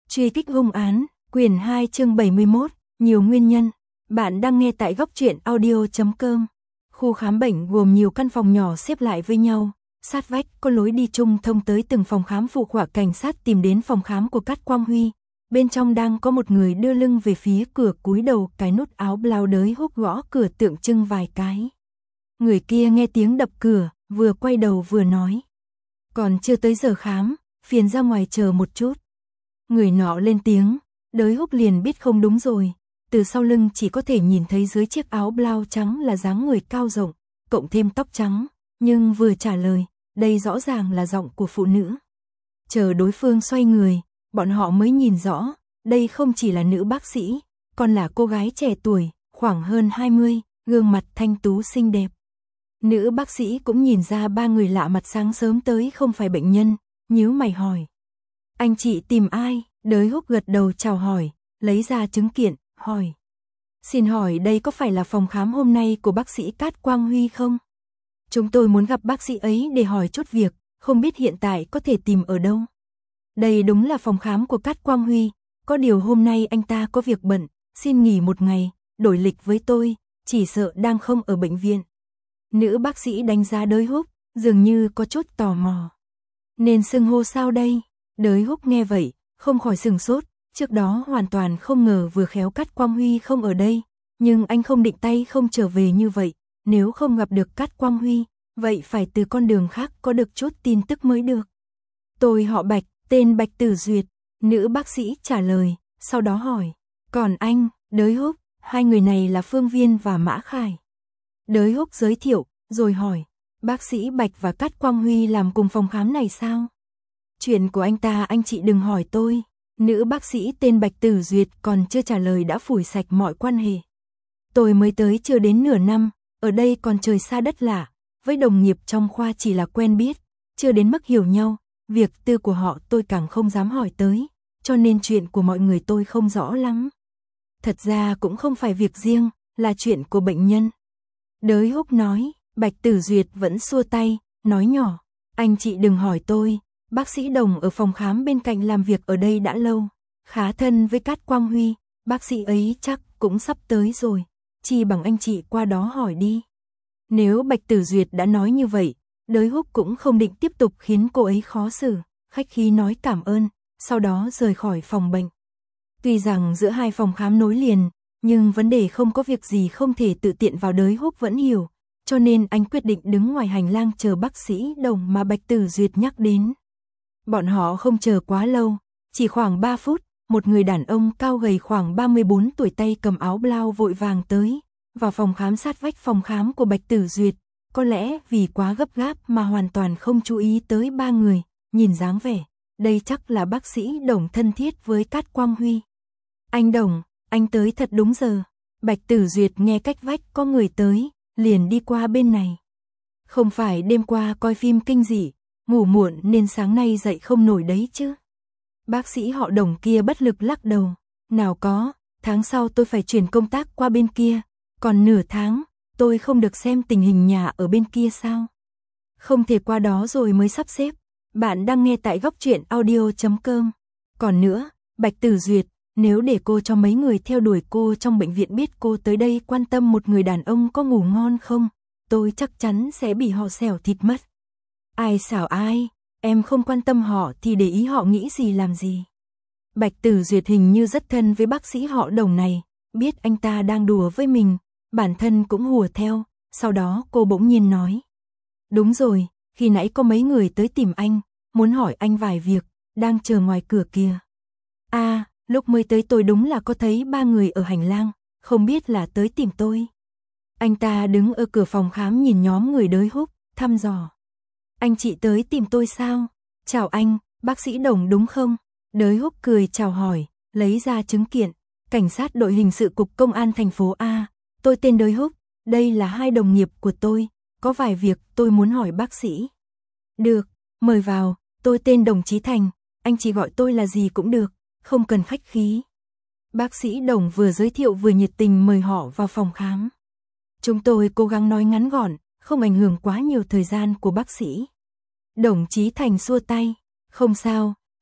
Truy kích hung án, quyển 2 chương 71, nhiều nguyên nhân. Bạn đang nghe tại góc truyện audio.com. Khu khám bệnh gồm nhiều căn phòng nhỏ xếp lại với nhau, sát vách có lối đi chung thông tới từng phòng khám phụ khoa. Cảnh sát tìm đến phòng khám của Cát Quang Huy. Bên trong đang có một người đưa lưng về phía cửa, cúi đầu cái nút áo blau đới húc gõ cửa tượng trưng vài cái. Người kia nghe tiếng đập cửa, vừa quay đầu vừa nói: "Còn chưa tới giờ khám, phiền ra ngoài chờ một chút." Người nọ lên tiếng, đới húc liền biết không đúng rồi. Từ sau lưng chỉ có thể nhìn thấy dưới chiếc áo blau trắng là dáng người cao rộng, cộng thêm tóc trắng, nhưng vừa trả lời, đây rõ ràng là giọng của phụ nữ. Chờ đối phương xoay người, bọn họ mới nhìn rõ, đây không chỉ là nữ bác sĩ, còn là cô gái trẻ tuổi, khoảng hơn 20, gương mặt thanh tú xinh đẹp. Nữ bác sĩ cũng nhìn ra ba người lạ mặt sáng sớm tới không phải bệnh nhân, nhíu mày hỏi: "Anh chị tìm ai?" Đới húc gật đầu chào hỏi, lấy ra chứng kiện, hỏi: "Xin hỏi đây có phải là phòng khám hôm nay của bác sĩ Cát Quang Huy không? Chúng tôi muốn gặp bác sĩ ấy để hỏi chút việc, không biết hiện tại có thể tìm ở đâu." "Đây đúng là phòng khám của Cát Quang Huy, có điều hôm nay anh ta có việc bận, xin nghỉ một ngày, đổi lịch với tôi, chỉ sợ đang không ở bệnh viện." Nữ bác sĩ đánh giá đới húc, dường như có chút tò mò. "Nên xưng hô sao đây?" Đới húc nghe vậy, không khỏi sửng sốt, trước đó hoàn toàn không ngờ vừa khéo Cát Quang Huy không ở đây, nhưng anh không định tay không trở về như vậy, nếu không gặp được Cát Quang Huy, vậy phải từ con đường khác có được chút tin tức mới được. "Tôi họ Bạch, tên Bạch Tử Duyệt." Nữ bác sĩ trả lời, sau đó hỏi: "Còn anh?" Đới húc: "Hai người này là Phương Viên và Mã Khải." Đới húc giới thiệu, rồi hỏi: "Bác sĩ Bạch và Cát Quang Huy làm cùng phòng khám này sao?" "Chuyện của anh ta anh chị đừng hỏi tôi." Nữ bác sĩ tên Bạch Tử Duyệt còn chưa trả lời đã phủi sạch mọi quan hệ. "Tôi mới tới chưa đến nửa năm, ở đây còn trời xa đất lạ, với đồng nghiệp trong khoa chỉ là quen biết, chưa đến mức hiểu nhau, việc tư của họ tôi càng không dám hỏi tới, cho nên chuyện của mọi người tôi không rõ lắm. Thật ra cũng không phải việc riêng, là chuyện của bệnh nhân." Đới húc nói. Bạch Tử Duyệt vẫn xua tay, nói nhỏ: "Anh chị đừng hỏi tôi, bác sĩ Đồng ở phòng khám bên cạnh làm việc ở đây đã lâu, khá thân với Cát Quang Huy, bác sĩ ấy chắc cũng sắp tới rồi, chi bằng anh chị qua đó hỏi đi." Nếu Bạch Tử Duyệt đã nói như vậy, đới húc cũng không định tiếp tục khiến cô ấy khó xử, khách khí nói cảm ơn, sau đó rời khỏi phòng bệnh. Tuy rằng giữa hai phòng khám nối liền, nhưng vấn đề không có việc gì không thể tự tiện vào, đới húc vẫn hiểu, cho nên anh quyết định đứng ngoài hành lang chờ bác sĩ Đồng mà Bạch Tử Duyệt nhắc đến. Bọn họ không chờ quá lâu, chỉ khoảng 3 phút, một người đàn ông cao gầy khoảng 34 tuổi tay cầm áo blau vội vàng tới, vào phòng khám sát vách phòng khám của Bạch Tử Duyệt, có lẽ vì quá gấp gáp mà hoàn toàn không chú ý tới ba người, nhìn dáng vẻ, đây chắc là bác sĩ Đồng thân thiết với Cát Quang Huy. "Anh Đồng, anh tới thật đúng giờ." Bạch Tử Duyệt nghe cách vách có người tới, liền đi qua bên này. "Không phải đêm qua coi phim kinh dị, ngủ muộn nên sáng nay dậy không nổi đấy chứ?" Bác sĩ họ Đồng kia bất lực lắc đầu: "Nào có, tháng sau tôi phải chuyển công tác qua bên kia, còn nửa tháng, tôi không được xem tình hình nhà ở bên kia sao? Không thể qua đó rồi mới sắp xếp." Bạn đang nghe tại góc truyện audio.com. Còn nữa, Bạch Tử Duyệt, nếu để cô cho mấy người theo đuổi cô trong bệnh viện biết cô tới đây quan tâm một người đàn ông có ngủ ngon không, tôi chắc chắn sẽ bị họ xẻo thịt mất. Ai xảo ai, em không quan tâm họ thì để ý họ nghĩ gì làm gì." Bạch Tử Duyệt hình như rất thân với bác sĩ họ Đồng này, biết anh ta đang đùa với mình, bản thân cũng hùa theo, sau đó cô bỗng nhiên nói: "Đúng rồi, khi nãy có mấy người tới tìm anh, muốn hỏi anh vài việc, đang chờ ngoài cửa kìa." "À, lúc mới tới tôi đúng là có thấy ba người ở hành lang, không biết là tới tìm tôi." Anh ta đứng ở cửa phòng khám nhìn nhóm người đới húc, thăm dò: "Anh chị tới tìm tôi sao? Chào anh, bác sĩ Đồng đúng không?" Đới húc cười chào hỏi, lấy ra chứng kiện: "Cảnh sát đội hình sự cục công an thành phố A, tôi tên Đới Húc, đây là hai đồng nghiệp của tôi, có vài việc tôi muốn hỏi bác sĩ." "Được, mời vào, tôi tên Đồng Chí Thành, anh chị gọi tôi là gì cũng được, không cần khách khí." Bác sĩ Đồng vừa giới thiệu vừa nhiệt tình mời họ vào phòng khám. Chúng tôi cố gắng nói ngắn gọn, không ảnh hưởng quá nhiều thời gian của bác sĩ. Đồng Chí Thành xua tay: "Không sao,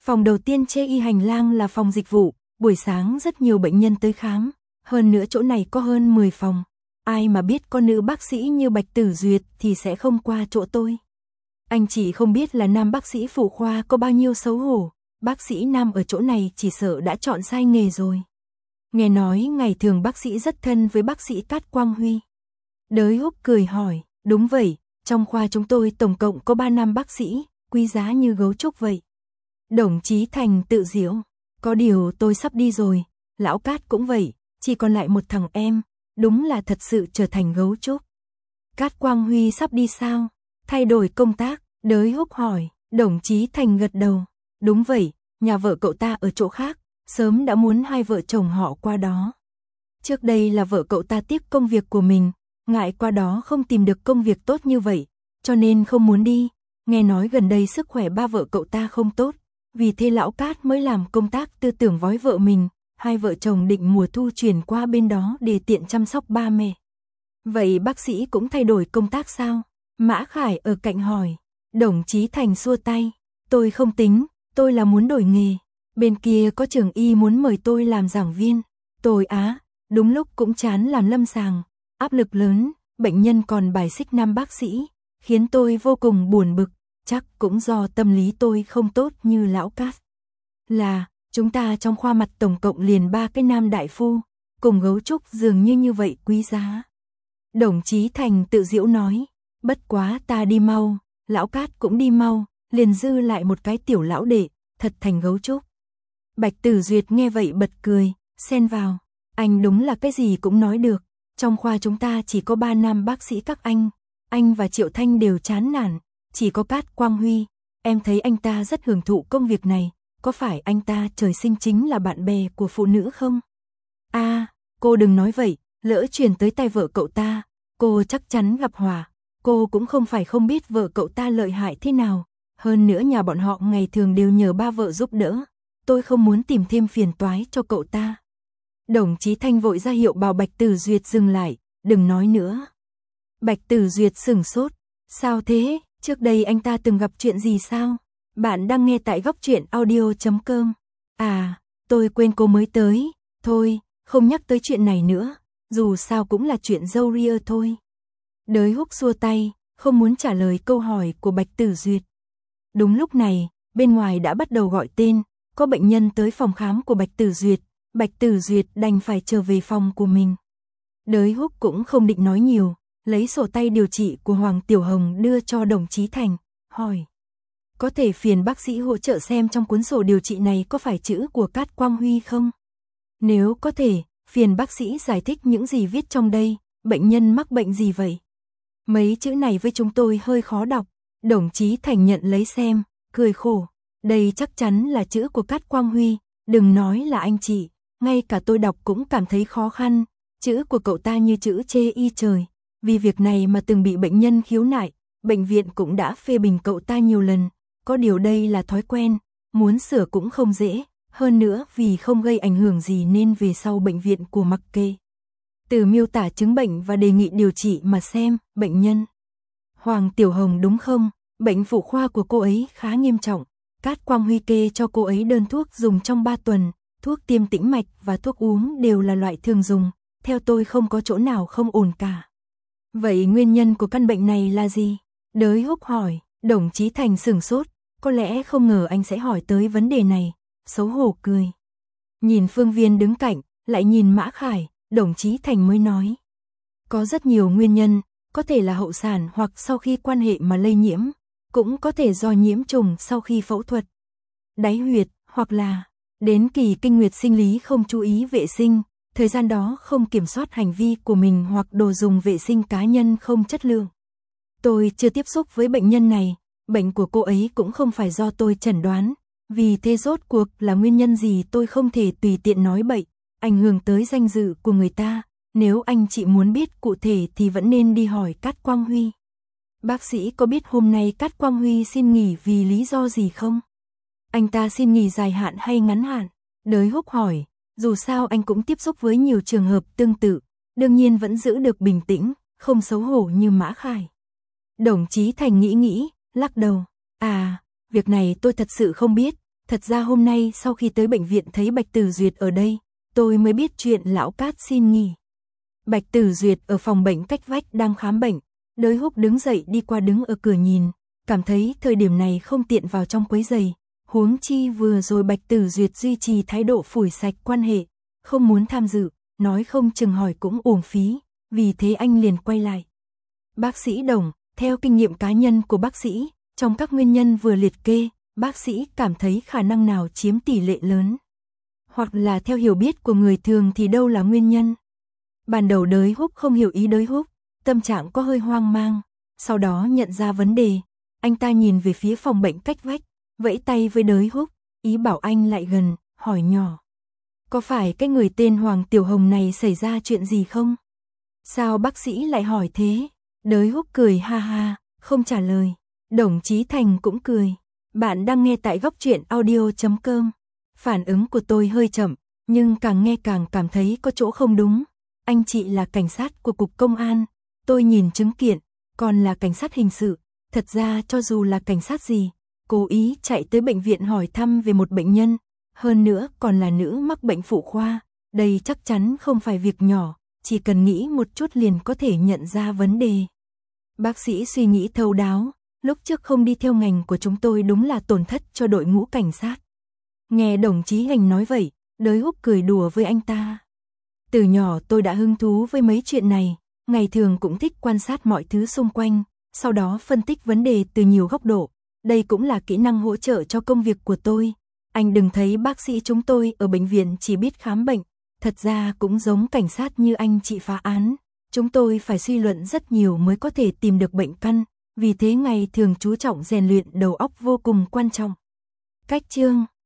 Phòng đầu tiên trên y hành lang là phòng dịch vụ, buổi sáng rất nhiều bệnh nhân tới khám, hơn nữa chỗ này có hơn 10 phòng. Ai mà biết con nữ bác sĩ như Bạch Tử Duyệt thì sẽ không qua chỗ tôi. Anh chỉ không biết là nam bác sĩ phụ khoa có bao nhiêu xấu hổ, bác sĩ nam ở chỗ này chỉ sợ đã chọn sai nghề rồi. Nghe nói ngày thường bác sĩ rất thân với bác sĩ Cát Quang Huy. Đới Húc cười hỏi, đúng vậy, trong khoa chúng tôi tổng cộng có 3 nam bác sĩ, quý giá như gấu trúc vậy. Đồng Chí Thành tự giễu, có điều tôi sắp đi rồi, lão Cát cũng vậy, chỉ còn lại một thằng em, đúng là thật sự trở thành gấu trúc. Cát Quang Huy sắp đi sao? Thay đổi công tác, Đới Húc hỏi, Đồng Chí Thành gật đầu, đúng vậy, nhà vợ cậu ta ở chỗ khác, sớm đã muốn hai vợ chồng họ qua đó. Trước đây là vợ cậu ta tiếp công việc của mình, ngại qua đó không tìm được công việc tốt như vậy, cho nên không muốn đi, nghe nói gần đây sức khỏe ba vợ cậu ta không tốt, vì thế lão Cát mới làm công tác tư tưởng vói vợ mình, hai vợ chồng định mùa thu chuyển qua bên đó để tiện chăm sóc ba mẹ. Vậy bác sĩ cũng thay đổi công tác sao? Mã Khải ở cạnh hỏi. Đồng Chí Thành xua tay, tôi không tính, tôi là muốn đổi nghề. Bên kia có trường y muốn mời tôi làm giảng viên. Tôi đúng lúc cũng chán làm lâm sàng, áp lực lớn, bệnh nhân còn bài xích nam bác sĩ, khiến tôi vô cùng buồn bực, chắc cũng do tâm lý tôi không tốt như lão Cát. Là, chúng ta trong khoa mặt tổng cộng liền 3 cái nam đại phu, cùng gấu trúc dường như vậy quý giá. Đồng Chí Thành tự giễu nói, bất quá ta đi mau, lão Cát cũng đi mau, liền dư lại một cái tiểu lão đệ, thật thành gấu trúc. Bạch Tử Duyệt nghe vậy bật cười, xen vào, anh đúng là cái gì cũng nói được, trong khoa chúng ta chỉ có 3 nam bác sĩ các anh và Triệu Thanh đều chán nản, chỉ có Cát Quang Huy, em thấy anh ta rất hưởng thụ công việc này, có phải anh ta trời sinh chính là bạn bè của phụ nữ không? Cô đừng nói vậy, lỡ truyền tới tay vợ cậu ta, cô chắc chắn gặp họa. Cô cũng không phải không biết vợ cậu ta lợi hại thế nào, hơn nữa nhà bọn họ ngày thường đều nhờ ba vợ giúp đỡ, tôi không muốn tìm thêm phiền toái cho cậu ta. Đồng Chí Thanh vội ra hiệu bảo Bạch Tử Duyệt dừng lại, đừng nói nữa. Bạch Tử Duyệt sửng sốt, sao thế, trước đây anh ta từng gặp chuyện gì sao? Bạn đang nghe tại góc truyện audio.com. Tôi quên cô mới tới, thôi, không nhắc tới chuyện này nữa, dù sao cũng là chuyện râu ria thôi. Đới Húc xua tay, không muốn trả lời câu hỏi của Bạch Tử Duyệt. Đúng lúc này, bên ngoài đã bắt đầu gọi tên, có bệnh nhân tới phòng khám của Bạch Tử Duyệt, Bạch Tử Duyệt đành phải trở về phòng của mình. Đới Húc cũng không định nói nhiều, lấy sổ tay điều trị của Hoàng Tiểu Hồng đưa cho Đồng Chí Thành, hỏi. Có thể phiền bác sĩ hỗ trợ xem trong cuốn sổ điều trị này có phải chữ của Cát Quang Huy không? Nếu có thể, phiền bác sĩ giải thích những gì viết trong đây, bệnh nhân mắc bệnh gì vậy? Mấy chữ này với chúng tôi hơi khó đọc, Đồng Chí Thành nhận lấy xem, cười khổ. Đây chắc chắn là chữ của Cát Quang Huy, đừng nói là anh chị, ngay cả tôi đọc cũng cảm thấy khó khăn, chữ của cậu ta như chữ chê y trời. Vì việc này mà từng bị bệnh nhân khiếu nại, bệnh viện cũng đã phê bình cậu ta nhiều lần, có điều đây là thói quen, muốn sửa cũng không dễ, hơn nữa vì không gây ảnh hưởng gì nên về sau bệnh viện của mặc kệ. Từ miêu tả chứng bệnh và đề nghị điều trị mà xem, bệnh nhân. Hoàng Tiểu Hồng đúng không? Bệnh phụ khoa của cô ấy khá nghiêm trọng. Cát Quang Huy kê cho cô ấy đơn thuốc dùng trong 3 tuần, thuốc tiêm tĩnh mạch và thuốc uống đều là loại thường dùng, theo tôi không có chỗ nào không ổn cả. Vậy nguyên nhân của căn bệnh này là gì? Đới Húc hỏi, Đồng Chí Thành sửng sốt, có lẽ không ngờ anh sẽ hỏi tới vấn đề này, xấu hổ cười. Nhìn Phương Viên đứng cạnh, lại nhìn Mã Khải, Đồng Chí Thành mới nói. Có rất nhiều nguyên nhân, có thể là hậu sản hoặc sau khi quan hệ mà lây nhiễm, cũng có thể do nhiễm trùng sau khi phẫu thuật. Đáy huyệt, hoặc là đến kỳ kinh nguyệt sinh lý không chú ý vệ sinh, thời gian đó không kiểm soát hành vi của mình hoặc đồ dùng vệ sinh cá nhân không chất lượng. Tôi chưa tiếp xúc với bệnh nhân này, bệnh của cô ấy cũng không phải do tôi chẩn đoán, vì thế rốt cuộc là nguyên nhân gì tôi không thể tùy tiện nói bậy, ảnh hưởng tới danh dự của người ta, nếu anh chị muốn biết cụ thể thì vẫn nên đi hỏi Cát Quang Huy. Bác sĩ có biết hôm nay Cát Quang Huy xin nghỉ vì lý do gì không? Anh ta xin nghỉ dài hạn hay ngắn hạn? Đới Húc hỏi, dù sao anh cũng tiếp xúc với nhiều trường hợp tương tự, đương nhiên vẫn giữ được bình tĩnh, không xấu hổ như Mã Khải. Đồng Chí Thành nghĩ, lắc đầu, việc này tôi thật sự không biết, Thật ra hôm nay sau khi tới bệnh viện thấy Bạch Tử Duyệt ở đây, tôi mới biết chuyện lão Cát xin nghỉ. Bạch Tử Duyệt ở phòng bệnh cách vách đang khám bệnh, Đới Húc đứng dậy đi qua đứng ở cửa nhìn, cảm thấy thời điểm này không tiện vào trong quấy rầy, huống chi vừa rồi Bạch Tử Duyệt duy trì thái độ phủi sạch quan hệ, không muốn tham dự, nói không chừng hỏi cũng uổng phí, vì thế anh liền quay lại. Bác sĩ Đồng, theo kinh nghiệm cá nhân của bác sĩ, trong các nguyên nhân vừa liệt kê, bác sĩ cảm thấy khả năng nào chiếm tỷ lệ lớn? Hoặc là theo hiểu biết của người thường thì đâu là nguyên nhân? Ban đầu Đới Húc không hiểu ý Đới Húc, tâm trạng có hơi hoang mang, sau đó nhận ra vấn đề, anh ta nhìn về phía phòng bệnh cách vách, vẫy tay với Đới Húc, ý bảo anh lại gần, hỏi nhỏ. Có phải cái người tên Hoàng Tiểu Hồng này xảy ra chuyện gì không? Sao bác sĩ lại hỏi thế? Đới Húc cười ha ha, không trả lời. Đồng Chí Thành cũng cười. Bạn đang nghe tại góc truyện audio.com. Phản ứng của tôi hơi chậm, nhưng càng nghe càng cảm thấy có chỗ không đúng. Anh chị là cảnh sát của Cục Công an, tôi nhìn chứng kiện, còn là cảnh sát hình sự. Thật ra cho dù là cảnh sát gì, cố ý chạy tới bệnh viện hỏi thăm về một bệnh nhân, hơn nữa còn là nữ mắc bệnh phụ khoa, đây chắc chắn không phải việc nhỏ, chỉ cần nghĩ một chút liền có thể nhận ra vấn đề. Bác sĩ suy nghĩ thấu đáo, lúc trước không đi theo ngành của chúng tôi đúng là tổn thất cho đội ngũ cảnh sát. Nghe đồng chí Hành nói vậy, Đới Húc cười đùa với anh ta. Từ nhỏ tôi đã hứng thú với mấy chuyện này, ngày thường cũng thích quan sát mọi thứ xung quanh, sau đó phân tích vấn đề từ nhiều góc độ, đây cũng là kỹ năng hỗ trợ cho công việc của tôi. Anh đừng thấy bác sĩ chúng tôi ở bệnh viện chỉ biết khám bệnh, thật ra cũng giống cảnh sát như anh chị phá án. Chúng tôi phải suy luận rất nhiều mới có thể tìm được bệnh căn, vì thế ngày thường chú trọng rèn luyện đầu óc vô cùng quan trọng. Cách chương